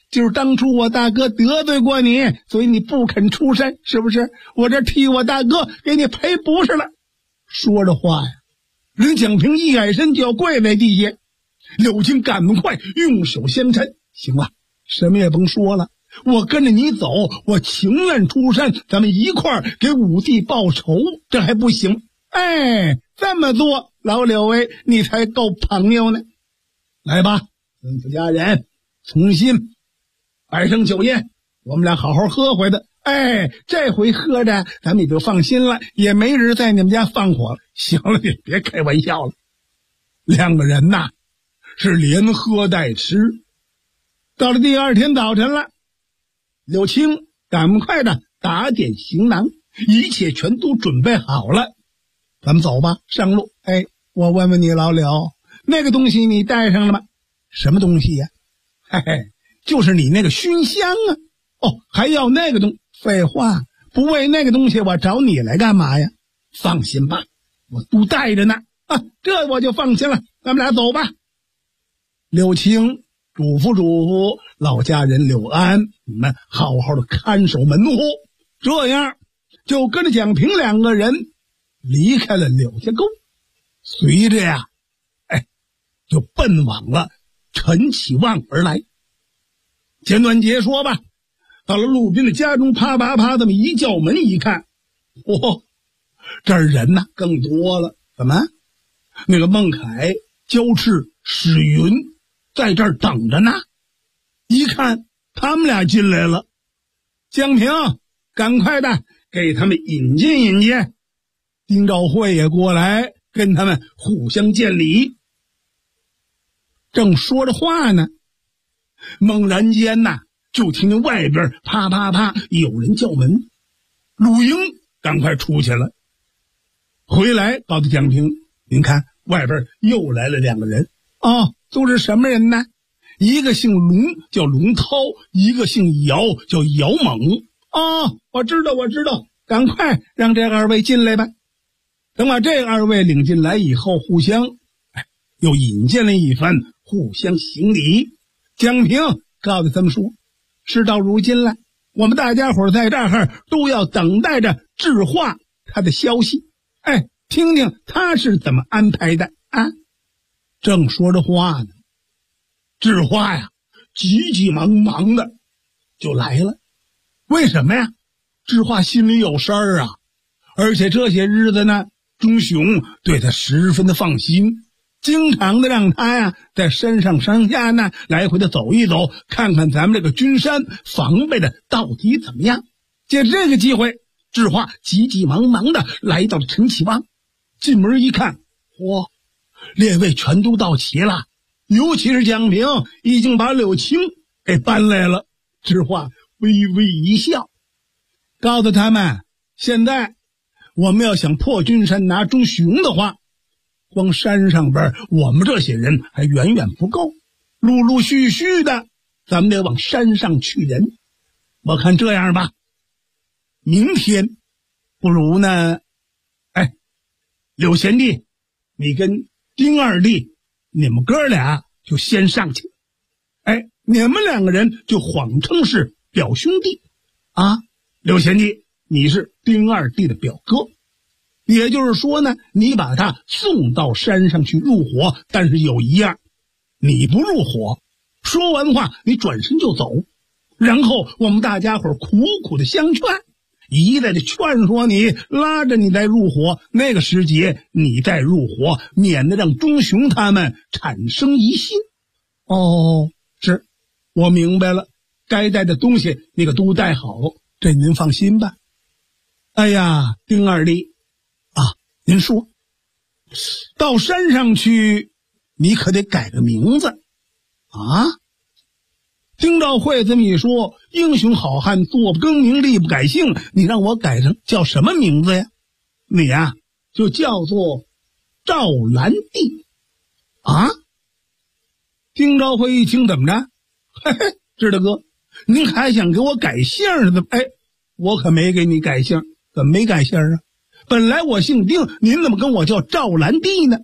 Speaker 6: 就是当初我大哥得罪过你，所以你不肯出山，是不是？我这替我大哥给你赔不是了。说着话呀，人蒋平一矮身就要跪在地下，柳青赶不快用手相搀，行了，什么也甭说了，我跟着你走，我情愿出山，咱们一块儿给武帝报仇，这还不行？哎，这么做，老柳哎，你才够朋友呢。来吧，吩咐家人重新摆上酒宴，我们俩好好喝回的。哎，这回喝着咱们也就放心了，也没人在你们家放火了。行了，你别开玩笑了。两个人呐是连喝带吃。到了第二天早晨了，柳青赶快的打点行囊，一切全都准备好了。咱们走吧，上路。哎，我问问你老柳，那个东西你带上了吗？什么东西呀？嘿嘿，就是你那个熏香啊。哦，还要那个东西？废话，不为那个东西我找你来干嘛呀？放心吧，我都带着呢。啊，这我就放心了，咱们俩走吧。柳青嘱咐老家人柳安，你们好好的看守门户。这样就跟着蒋平两个人离开了柳家沟，随着呀就奔往了陈启旺而来。简短截说吧，到了陆斌的家中，啪啪啪这么一叫门一看，嚯，这儿人呐更多了。怎么？那个孟凯、焦赤、史云在这儿等着呢。一看他们俩进来了，江平赶快的给他们引荐引荐。丁兆会也过来跟他们互相见礼。正说着话呢，猛然间呐，就听见外边啪啪啪有人叫门。陆英赶快出去了，回来告诉蒋平，您看外边又来了两个人啊，都是什么人呢？一个姓龙叫龙涛，一个姓姚叫姚猛啊。我知道，赶快让这二位进来吧。等把这二位领进来以后，互相又引荐了一番，互相行礼。蒋平告诉他们说，事到如今了，我们大家伙在这儿都要等待着智化他的消息，听听他是怎么安排的啊。正说着话呢，智化呀急急忙忙的就来了。为什么呀？智化心里有事儿啊，而且这些日子呢，钟雄对他十分的放心，经常的让他呀在山上山下呢来回的走一走，看看咱们这个军山防备的到底怎么样。借着这个机会，智化急急忙忙的来到了陈启旺。进门一看，嚯，列位全都到齐了，尤其是蒋平已经把柳青给搬来了。智化微微一笑，告诉他们，现在我们要想破军山拿钟雄的话，光山上边我们这些人还远远不够，陆陆续续的咱们得往山上去人。我看这样吧，明天不如呢，柳贤弟你跟丁二弟你们哥俩就先上去，你们两个人就谎称是表兄弟啊。柳贤弟你是丁二弟的表哥，也就是说呢，你把他送到山上去入伙，但是有一样，你不入伙，说完话你转身就走，然后我们大家伙苦苦的相劝，一再的劝说你，拉着你再入伙，那个时节你再入伙，免得让钟雄他们产生疑心。哦，是，我明白了，该带的东西你可都带好，这您放心吧。哎呀，丁二弟啊，您说到山上去你可得改个名字啊。丁兆会这么一说，英雄好汉坐不更名立不改姓，你让我改成叫什么名字呀？你呀就叫做赵兰弟啊。丁兆会一听，怎么着？嘿嘿，知道哥，您还想给我改姓似的？我可没给你改姓。怎么没改姓啊？本来我姓丁，您怎么跟我叫赵兰弟呢？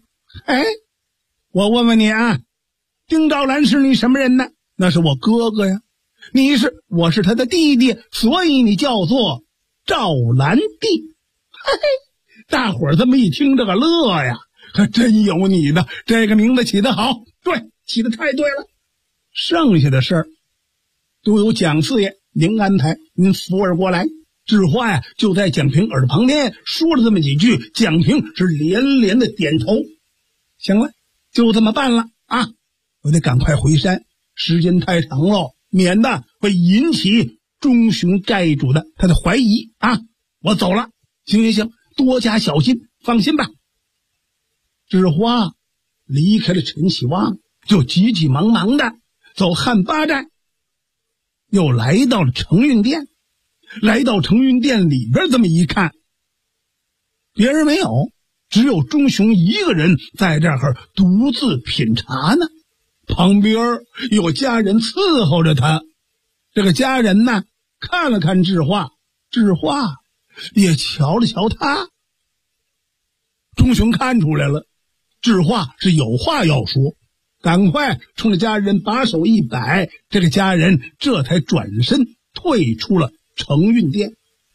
Speaker 6: 我问问你啊，丁兆兰是你什么人呢？那是我哥哥呀。 我是他的弟弟，所以你叫做赵兰弟。嘿嘿，大伙儿这么一听这个乐呀，可真有你的，这个名字起得好，对，起得太对了。剩下的事儿都由蒋四爷您安排，您扶耳过来。智化呀就在蒋平耳朵旁边说了这么几句，蒋平是连连的点头。行了，就这么办了啊！我得赶快回山，时间太长了，免得会引起钟雄寨主的他的怀疑啊！我走了，行，多加小心，放心吧。智化离开了陈喜旺，就急急忙忙的走汉八寨，又来到了承运殿。来到承运殿里边，这么一看，别人没有，只有钟雄一个人在这儿独自品茶呢。旁边有家人伺候着他。这个家人呢，看了看智化，智化也瞧了瞧他。钟雄看出来了，智化是有话要说，赶快冲着家人把手一摆，这个家人这才转身退出了承运殿。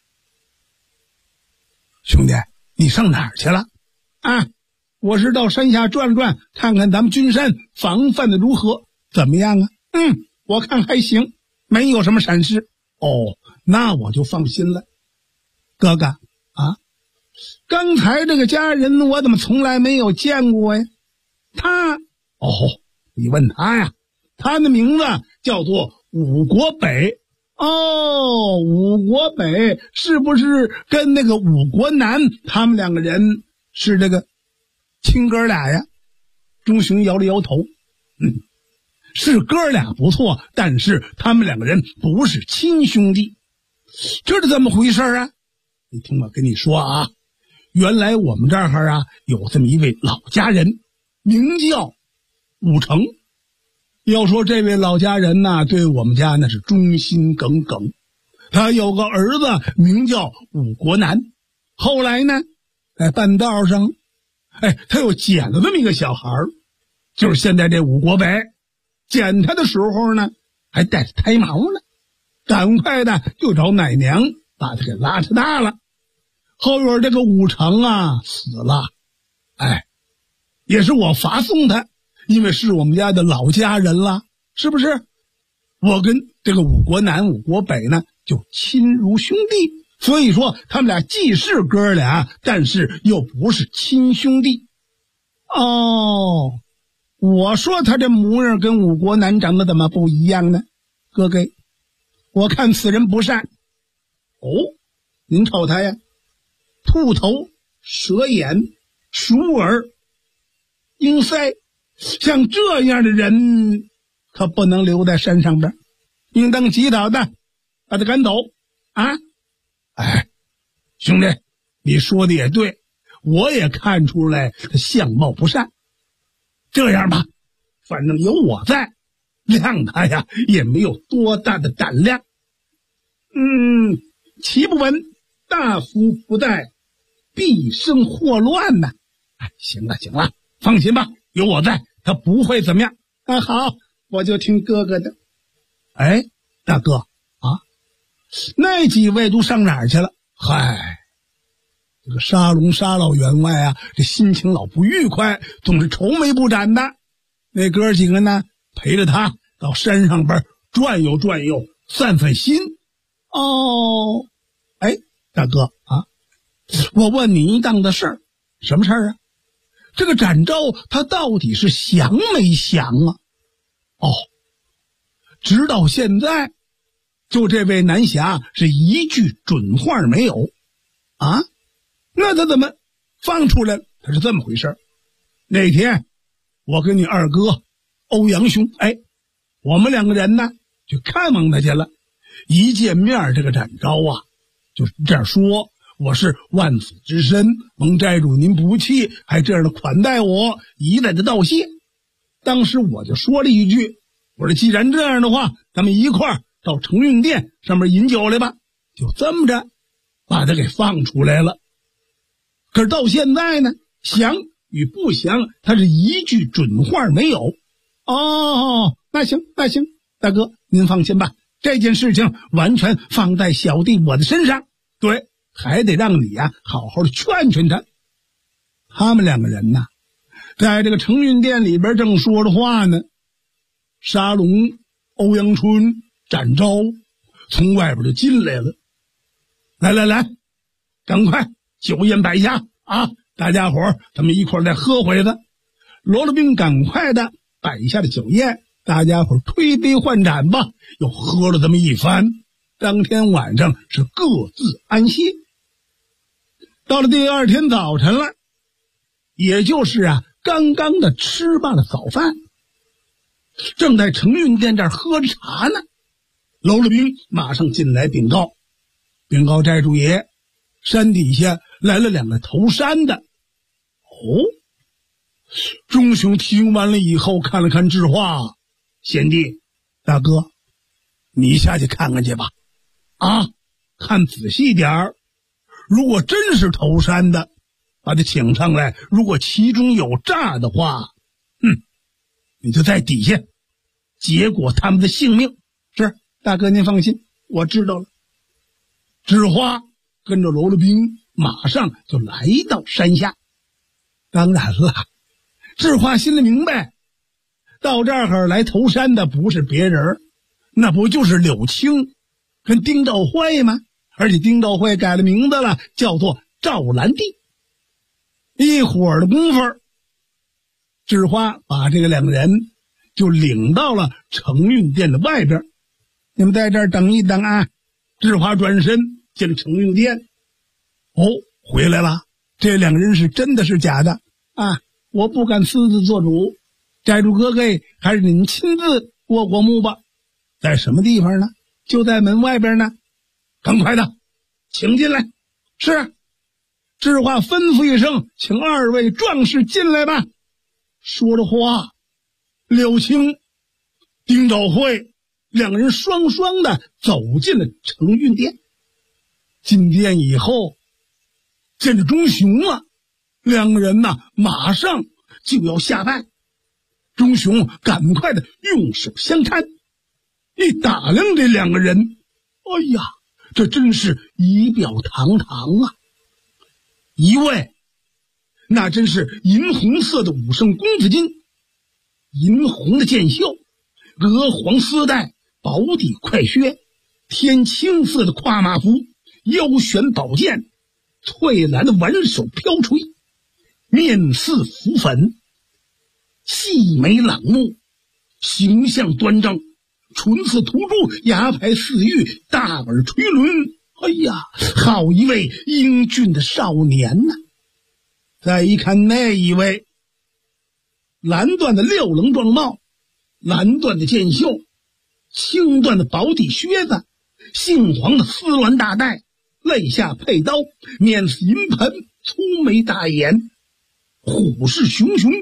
Speaker 6: 兄弟，你上哪儿去了？啊，我是到山下转了转，看看咱们君山防范的如何，怎么样啊？我看还行，没有什么闪失。哦，那我就放心了。哥哥啊，刚才这个家人我怎么从来没有见过呀？你问他呀，他的名字叫做武国北。武国北是不是跟那个武国南他们两个人是这个亲哥俩呀？钟雄摇了摇头，是哥俩不错，但是他们两个人不是亲兄弟。这是怎么回事啊？你听我跟你说啊，原来我们这儿啊有这么一位老家人，名叫武成。要说这位老家人呢，对我们家那是忠心耿耿。他有个儿子名叫武国南，后来呢在半道上他又捡了这么一个小孩，就是现在这武国北。捡他的时候呢还带着胎毛呢，赶快的就找奶娘把他给拉扯大了。后边这个武成啊死了，也是我罚送他，因为是我们家的老家人了，是不是？我跟这个武国南、武国北呢就亲如兄弟，所以说他们俩既是哥俩，但是又不是亲兄弟。我说他这模样跟武国南长得怎么不一样呢？哥哥，我看此人不善。您瞅他呀，兔头、蛇眼、鼠耳、鹰腮，像这样的人可不能留在山上边，应当及早的把他赶走啊！兄弟，你说的也对，我也看出来他相貌不善。这样吧，反正有我在，谅他呀也没有多大的胆量。其不闻大夫不待，必生祸乱呢。行了，放心吧，有我在，他不会怎么样。好，我就听哥哥的。大哥啊，那几位都上哪儿去了？这个沙龙沙老员外啊，这心情老不愉快，总是愁眉不展的。那哥几个呢，陪着他到山上边转悠转悠，散散心。大哥啊，我问你一档子事儿。什么事儿啊？这个展昭他到底是降没降啊？直到现在就这位南侠是一句准话没有啊？那他怎么放出来了？他是这么回事。那天我跟你二哥欧阳兄我们两个人呢去看望他去了。一见面，这个展昭啊就是这样说，我是万子之身，蒙寨主您不弃，还这样的款待我，一再的道谢。当时我就说了一句，我说既然这样的话，咱们一块儿到承运殿上面饮酒来吧。就这么着把他给放出来了。可是到现在呢，降与不降他是一句准话没有。那行，大哥您放心吧， 这件事情完全放在小弟我的身上，对，还得让你好好的劝劝他。他们两个人在这个承运殿里边正说着话呢，沙龙、欧阳春、展昭从外边就进来了。来，赶快酒宴摆下大家伙儿咱们一块儿再喝回子。罗罗宾赶快的摆下了酒宴，大家伙儿推杯换盏吧，又喝了这么一番。当天晚上是各自安歇。到了第二天早晨了，也就是刚刚的吃罢了早饭，正在承运殿这儿喝着茶呢，娄乐宾马上进来禀告寨主爷，山底下来了2个投山的。钟雄听完了以后看了看智化，贤弟大哥，你下去看看去吧，看仔细点儿，如果真是投山的，把他请上来，如果其中有诈的话，你就在底下结果他们的性命。是，大哥您放心，我知道了。智化跟着娄乐宾马上就来到山下。当然了，智化心里明白，到这儿来投山的不是别人，那不就是柳青跟丁兆会吗？而且丁兆会改了名字了，叫做赵兰娣。一会儿的功夫，智化把这个2个人就领到了承运殿的外边。你们在这儿等一等智化转身进了承运殿。回来了，这2个人是真的是假的我不敢私自做主，寨主哥哥还是您亲自过目吧。在什么地方呢？就在门外边呢。赶快的请进来。是。智化吩咐一声，请2位壮士进来吧。说着话，柳青、丁兆会2个人双双的走进了承运殿。进殿以后，见着钟雄2个人马上就要下拜。钟雄赶快的用手相搀，一打量这2个人，哎呀，这真是仪表堂堂一位那真是银红色的武圣公子巾，银红的剑袖，鹅黄丝带，薄底快靴，天青色的跨马服，腰悬宝剑，翠蓝的挽手飘垂，面似浮粉，细眉朗目，形象端正，唇似涂朱，牙排似玉，大耳垂纶。哎呀，好一位英俊的少年再一看那一位，蓝缎的六棱状帽，蓝缎的剑袖，青缎的薄底靴子，杏黄的丝鸾大带，肋下佩刀，面似银盆，粗眉大眼，虎视熊熊。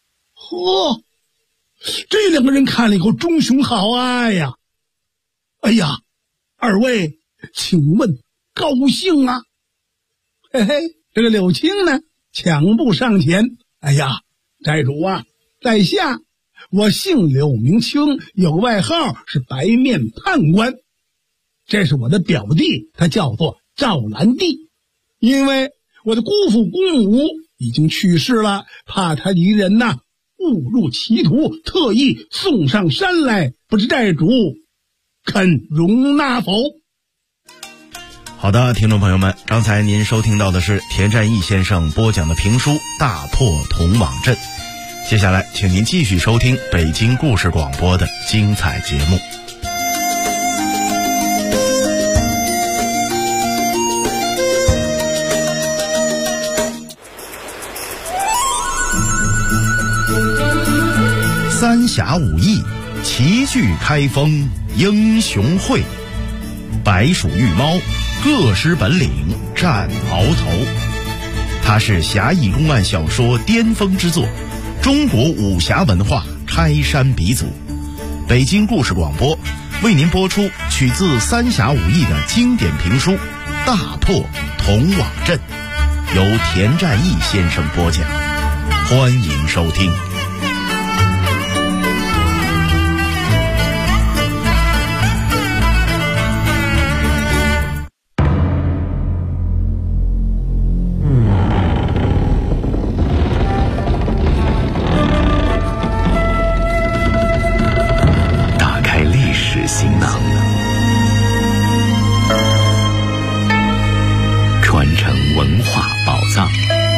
Speaker 6: 这2个人看了以后，钟雄好爱呀！哎呀，2位请问高兴嘿嘿，这个柳青呢抢步上前，哎呀，寨主在下我姓柳名青，有外号是白面判官，这是我的表弟，他叫做赵兰娣。因为我的姑父姑母已经去世了，怕他一人误入歧途，特意送上山来，不知寨主肯容纳否？
Speaker 5: 好的，听众朋友们，刚才您收听到的是田占义先生播讲的评书《大破铜网阵》。接下来请您继续收听北京故事广播的精彩节目。三峡武艺，齐聚开封英雄会，白鼠玉猫，各施本领战鳌头。它是侠义公案小说巅峰之作，中国武侠文化开山鼻祖。北京故事广播为您播出取自三峡武艺的经典评书《大破铜网阵》，由田占义先生播讲，欢迎收听。
Speaker 1: 行囊，传承文化宝藏。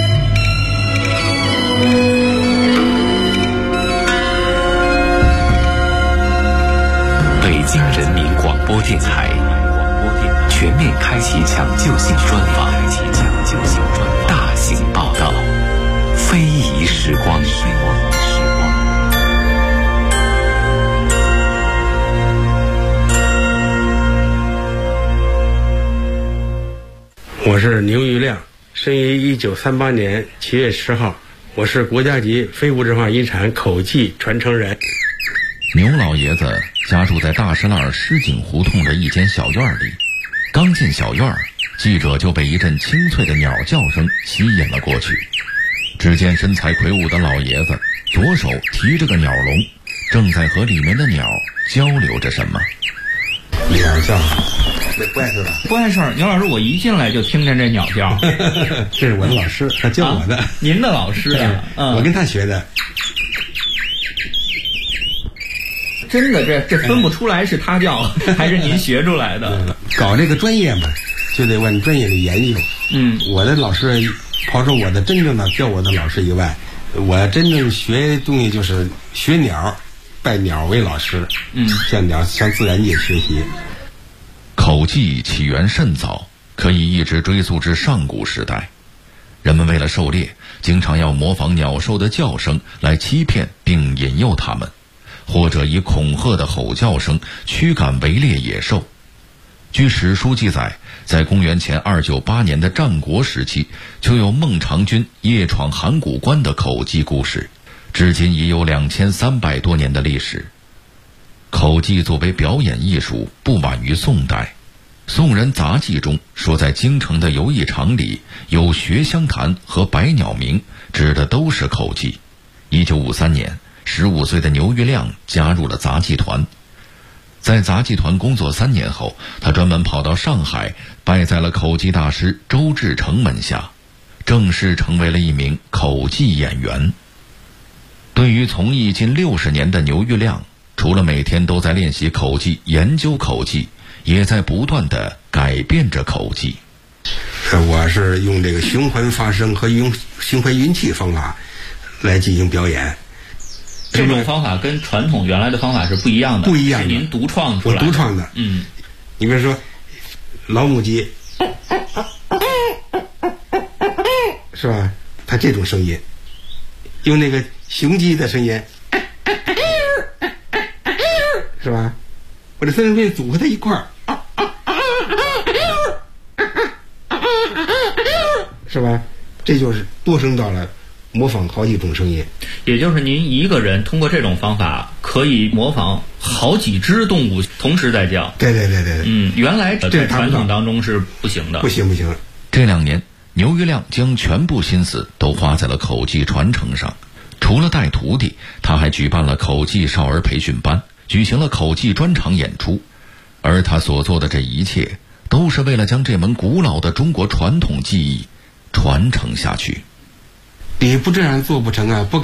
Speaker 1: 北京人民广播电台全面开启抢救性专访，大型报道，非遗时光。
Speaker 13: 我是牛玉亮，生于1938年7月10号，我是国家级非物质文化遗产口技传承人。
Speaker 14: 牛老爷子家住在大石栏石井胡同的一间小院里，刚进小院，记者就被一阵清脆的鸟叫声吸引了过去。只见身材魁梧的老爷子左手提着个鸟笼，正在和里面的鸟交流着什么。
Speaker 13: 鸟叫不碍事吧？
Speaker 15: 不碍事。牛老师，我一进来就听见这鸟叫。
Speaker 13: 这是我的老师，他教我的。
Speaker 15: 您的老师啊？
Speaker 13: 我跟他学的。
Speaker 15: 真的，这分不出来是他叫还是您学出来的。
Speaker 13: 搞这个专业嘛，就得往专业里研究。我的老师，刨出我的真正的教我的老师以外，我真正学东西就是学鸟，拜鸟为老师。向自然界学习。
Speaker 14: 口技起源甚早，可以一直追溯至上古时代。人们为了狩猎，经常要模仿鸟兽的叫声来欺骗并引诱它们，或者以恐吓的吼叫声驱赶围猎野兽。据史书记载，在公元前298年的战国时期，就有孟尝君夜闯函谷关的口技故事，至今已有2300多年的历史。口技作为表演艺术，不晚于宋代。宋人杂记中说，在京城的游艺场里有学香坛和百鸟鸣，指的都是口技。1953年，15岁的牛玉亮加入了杂技团。在杂技团工作3年后，他专门跑到上海，拜在了口技大师周志成门下，正式成为了一名口技演员。对于从艺近60年的牛玉亮，除了每天都在练习口技、研究口技，也在不断地改变着口技。
Speaker 13: 我是用这个循环发声和用循环运气方法来进行表演。
Speaker 15: 这种方法跟传统原来的方法是不一样的，
Speaker 13: 不一样的，
Speaker 15: 是您独创出来的。
Speaker 13: 我独创的。你比如说老母鸡，是吧？它这种声音，用那个雄鸡的声音，是吧？我这三声音组合在一块儿，是吧？这就是多声道了，模仿好几种声音。
Speaker 15: 也就是您一个人通过这种方法可以模仿好几只动物同时在叫。
Speaker 13: 对。
Speaker 15: 原来在传统当中是不行的。
Speaker 13: 不行。
Speaker 14: 这2年，牛玉亮将全部心思都花在了口技传承上。除了带徒弟，他还举办了口技少儿培训班，举行了口技专场演出。而他所做的这一切，都是为了将这门古老的中国传统技艺传承下去。
Speaker 13: 你不这样做不成啊！不